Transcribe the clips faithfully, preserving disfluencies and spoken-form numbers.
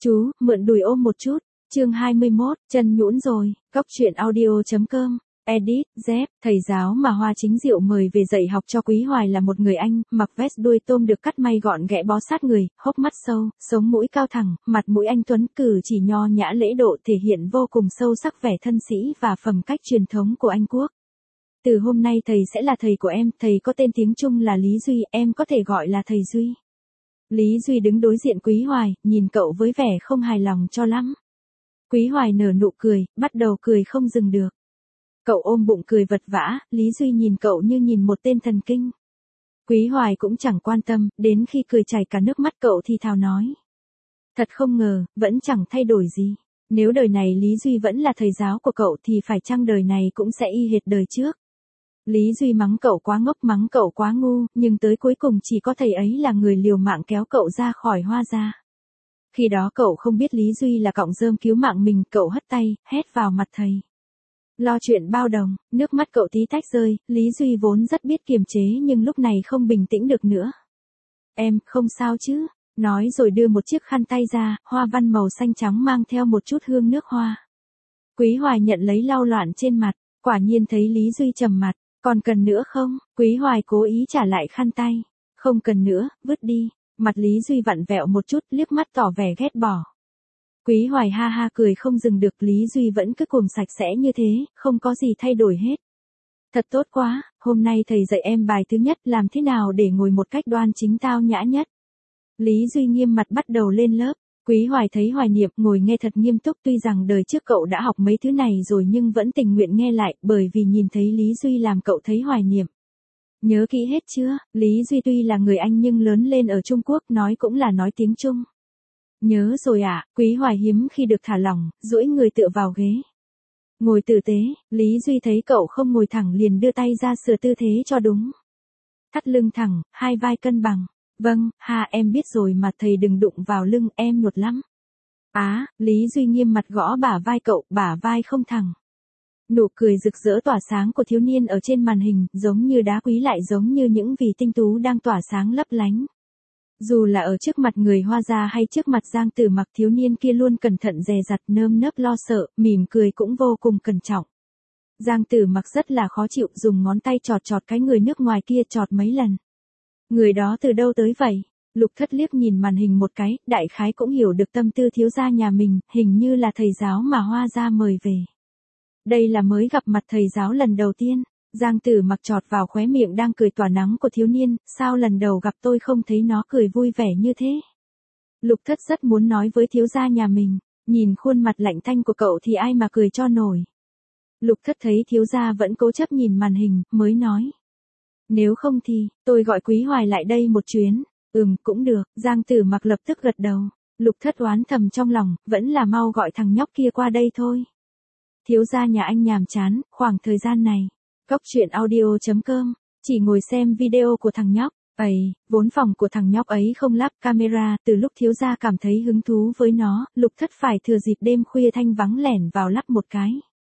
Chú, mượn đùi ôm một chút. Chương hai mươi mốt, chân nhũn rồi. Góc truyện audio chấm com. Edit, Dép, thầy giáo mà Hoa Chính Diệu mời về dạy học cho Quý Hoài là một người Anh, mặc vest đuôi tôm được cắt may gọn ghẽ bó sát người, hốc mắt sâu, sống mũi cao thẳng, mặt mũi anh tuấn, cử chỉ nho nhã lễ độ thể hiện vô cùng sâu sắc vẻ thân sĩ và phẩm cách truyền thống của Anh Quốc. Từ hôm nay thầy sẽ là thầy của em, thầy có tên tiếng Trung là Lý Duy, em có thể gọi là thầy Duy. Lý Duy đứng đối diện Quý Hoài, nhìn cậu với vẻ không hài lòng cho lắm. Quý Hoài nở nụ cười, bắt đầu cười không dừng được. Cậu ôm bụng cười vật vã, Lý Duy nhìn cậu như nhìn một tên thần kinh. Quý Hoài cũng chẳng quan tâm, đến khi cười chảy cả nước mắt cậu thì thào nói. Thật không ngờ, vẫn chẳng thay đổi gì. Nếu đời này Lý Duy vẫn là thầy giáo của cậu thì phải chăng đời này cũng sẽ y hệt đời trước. Lý Duy mắng cậu quá ngốc, mắng cậu quá ngu, nhưng tới cuối cùng chỉ có thầy ấy là người liều mạng kéo cậu ra khỏi Hoa gia. Khi đó cậu không biết Lý Duy là cọng rơm cứu mạng mình, cậu hất tay, hét vào mặt thầy. Lo chuyện bao đồng, nước mắt cậu tí tách rơi, Lý Duy vốn rất biết kiềm chế nhưng lúc này không bình tĩnh được nữa. Em, không sao chứ, nói rồi đưa một chiếc khăn tay ra, hoa văn màu xanh trắng mang theo một chút hương nước hoa. Quý Hoài nhận lấy lau loạn trên mặt, quả nhiên thấy Lý Duy trầm mặt, còn cần nữa không? Quý Hoài cố ý trả lại khăn tay. Không cần nữa, vứt đi. Mặt Lý Duy vặn vẹo một chút, liếc mắt tỏ vẻ ghét bỏ. Quý Hoài ha ha cười không dừng được, Lý Duy vẫn cứ cùm sạch sẽ như thế, không có gì thay đổi hết. Thật tốt quá, hôm nay thầy dạy em bài thứ nhất, làm thế nào để ngồi một cách đoan chính tao nhã nhất. Lý Duy nghiêm mặt bắt đầu lên lớp. Quý Hoài thấy hoài niệm, ngồi nghe thật nghiêm túc, tuy rằng đời trước cậu đã học mấy thứ này rồi nhưng vẫn tình nguyện nghe lại, bởi vì nhìn thấy Lý Duy làm cậu thấy hoài niệm. Nhớ kỹ hết chưa? Lý Duy tuy là người Anh nhưng lớn lên ở Trung Quốc, nói cũng là nói tiếng Trung. Nhớ rồi ạ, à, Quý Hoài hiếm khi được thả lỏng, duỗi người tựa vào ghế. Ngồi tử tế, Lý Duy thấy cậu không ngồi thẳng liền đưa tay ra sửa tư thế cho đúng. Thắt lưng thẳng, hai vai cân bằng. Vâng, ha em biết rồi mà thầy đừng đụng vào lưng, em nhột lắm. Á, à, Lý Duy nghiêm mặt gõ bả vai cậu, bả vai không thẳng. Nụ cười rực rỡ tỏa sáng của thiếu niên ở trên màn hình, giống như đá quý lại giống như những vì tinh tú đang tỏa sáng lấp lánh. Dù là ở trước mặt người Hoa gia hay trước mặt Giang Tử Mặc, thiếu niên kia luôn cẩn thận dè dặt, nơm nớp lo sợ, mỉm cười cũng vô cùng cẩn trọng. Giang Tử Mặc rất là khó chịu, dùng ngón tay chọt chọt cái người nước ngoài kia chọt mấy lần. Người đó từ đâu tới vậy? Lục Thất liếc nhìn màn hình một cái, đại khái cũng hiểu được tâm tư thiếu gia nhà mình, hình như là thầy giáo mà Hoa gia mời về. Đây là mới gặp mặt thầy giáo lần đầu tiên. Giang Tử Mặc chọt vào khóe miệng đang cười tỏa nắng của thiếu niên, sao lần đầu gặp tôi không thấy nó cười vui vẻ như thế? Lục Thất rất muốn nói với thiếu gia nhà mình, nhìn khuôn mặt lạnh tanh của cậu thì ai mà cười cho nổi. Lục Thất thấy thiếu gia vẫn cố chấp nhìn màn hình, mới nói. Nếu không thì, tôi gọi Quý Hoài lại đây một chuyến. Ừm, cũng được, Giang Tử Mặc lập tức gật đầu. Lục Thất oán thầm trong lòng, vẫn là mau gọi thằng nhóc kia qua đây thôi. Thiếu gia nhà anh nhàm chán, khoảng thời gian này. Góc truyện audio chấm com, chỉ ngồi xem video của thằng nhóc. Ấy, vốn phòng của thằng nhóc ấy không lắp camera, từ lúc thiếu gia cảm thấy hứng thú với nó, Lục Thất phải thừa dịp đêm khuya thanh vắng lẻn vào lắp một cái.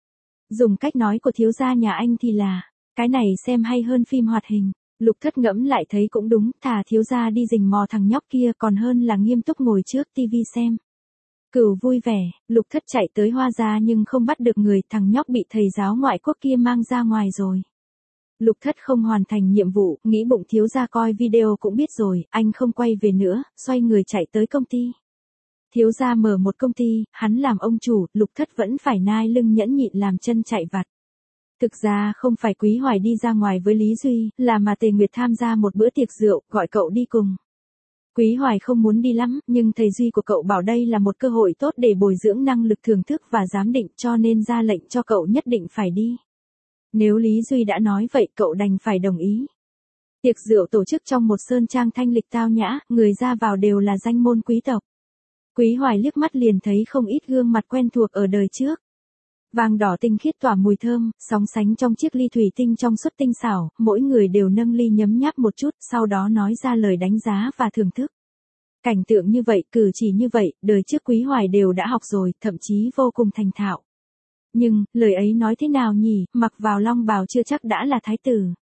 Dùng cách nói của thiếu gia nhà anh thì là, cái này xem hay hơn phim hoạt hình. Lục Thất ngẫm lại thấy cũng đúng, thà thiếu gia đi rình mò thằng nhóc kia còn hơn là nghiêm túc ngồi trước tivi xem. Cửu vui vẻ, Lục Thất chạy tới Hoa gia nhưng không bắt được người, thằng nhóc bị thầy giáo ngoại quốc kia mang ra ngoài rồi. Lục Thất không hoàn thành nhiệm vụ, nghĩ bụng thiếu gia coi video cũng biết rồi, anh không quay về nữa, xoay người chạy tới công ty. Thiếu gia mở một công ty, hắn làm ông chủ, Lục Thất vẫn phải nai lưng nhẫn nhịn làm chân chạy vặt. Thực ra không phải Quý Hoài đi ra ngoài với Lý Duy, là mà Tề Nguyệt tham gia một bữa tiệc rượu, gọi cậu đi cùng. Quý Hoài không muốn đi lắm, nhưng thầy Duy của cậu bảo đây là một cơ hội tốt để bồi dưỡng năng lực thưởng thức và giám định, cho nên ra lệnh cho cậu nhất định phải đi. Nếu Lý Duy đã nói vậy cậu đành phải đồng ý. Tiệc rượu tổ chức trong một sơn trang thanh lịch tao nhã, người ra vào đều là danh môn quý tộc. Quý Hoài liếc mắt liền thấy không ít gương mặt quen thuộc ở đời trước. Vàng đỏ tinh khiết tỏa mùi thơm, sóng sánh trong chiếc ly thủy tinh trong suốt tinh xảo, mỗi người đều nâng ly nhấm nháp một chút, sau đó nói ra lời đánh giá và thưởng thức. Cảnh tượng như vậy, cử chỉ như vậy, đời trước Quý Hoài đều đã học rồi, thậm chí vô cùng thành thạo. Nhưng, lời ấy nói thế nào nhỉ, mặc vào long bào chưa chắc đã là thái tử.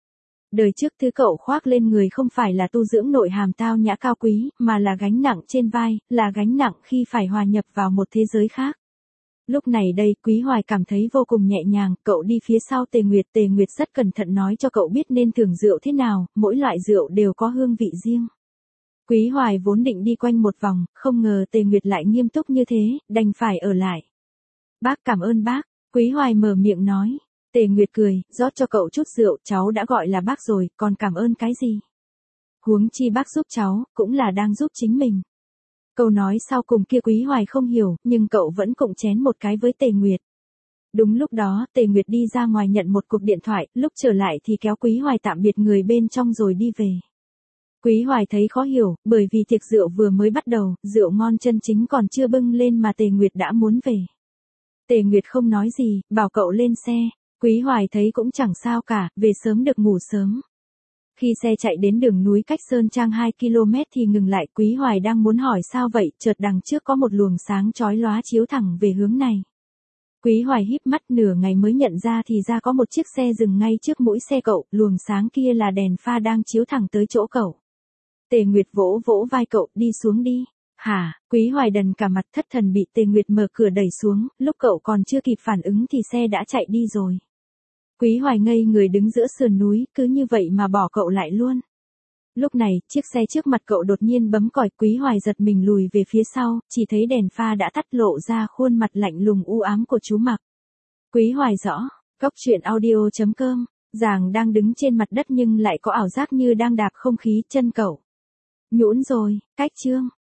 Đời trước thứ cậu khoác lên người không phải là tu dưỡng nội hàm tao nhã cao quý, mà là gánh nặng trên vai, là gánh nặng khi phải hòa nhập vào một thế giới khác. Lúc này đây, Quý Hoài cảm thấy vô cùng nhẹ nhàng, cậu đi phía sau Tề Nguyệt, Tề Nguyệt rất cẩn thận nói cho cậu biết nên thưởng rượu thế nào, mỗi loại rượu đều có hương vị riêng. Quý Hoài vốn định đi quanh một vòng, không ngờ Tề Nguyệt lại nghiêm túc như thế, đành phải ở lại. Bác cảm ơn bác, Quý Hoài mở miệng nói. Tề Nguyệt cười, rót cho cậu chút rượu, cháu đã gọi là bác rồi, còn cảm ơn cái gì? Huống chi bác giúp cháu, cũng là đang giúp chính mình. Câu nói sau cùng kia Quý Hoài không hiểu, nhưng cậu vẫn cộng chén một cái với Tề Nguyệt. Đúng lúc đó, Tề Nguyệt đi ra ngoài nhận một cuộc điện thoại, lúc trở lại thì kéo Quý Hoài tạm biệt người bên trong rồi đi về. Quý Hoài thấy khó hiểu, bởi vì tiệc rượu vừa mới bắt đầu, rượu ngon chân chính còn chưa bưng lên mà Tề Nguyệt đã muốn về. Tề Nguyệt không nói gì, bảo cậu lên xe. Quý Hoài thấy cũng chẳng sao cả, về sớm được ngủ sớm. Khi xe chạy đến đường núi cách Sơn Trang hai ki lô mét thì ngừng lại, Quý Hoài đang muốn hỏi sao vậy, chợt đằng trước có một luồng sáng chói lóa chiếu thẳng về hướng này. Quý Hoài híp mắt nửa ngày mới nhận ra thì ra có một chiếc xe dừng ngay trước mũi xe cậu, luồng sáng kia là đèn pha đang chiếu thẳng tới chỗ cậu. Tề Nguyệt vỗ vỗ vai cậu, đi xuống đi. Hả, Quý Hoài đần cả mặt thất thần bị Tề Nguyệt mở cửa đẩy xuống, lúc cậu còn chưa kịp phản ứng thì xe đã chạy đi rồi. Quý Hoài ngây người đứng giữa sườn núi, cứ như vậy mà bỏ cậu lại luôn. Lúc này, chiếc xe trước mặt cậu đột nhiên bấm còi, Quý Hoài giật mình lùi về phía sau, chỉ thấy đèn pha đã tắt lộ ra khuôn mặt lạnh lùng u ám của chú Mặc. Quý Hoài rõ, Cóc Truyện Audio chấm com, Giàng đang đứng trên mặt đất nhưng lại có ảo giác như đang đạp không khí, chân cậu nhũn rồi, cách chương.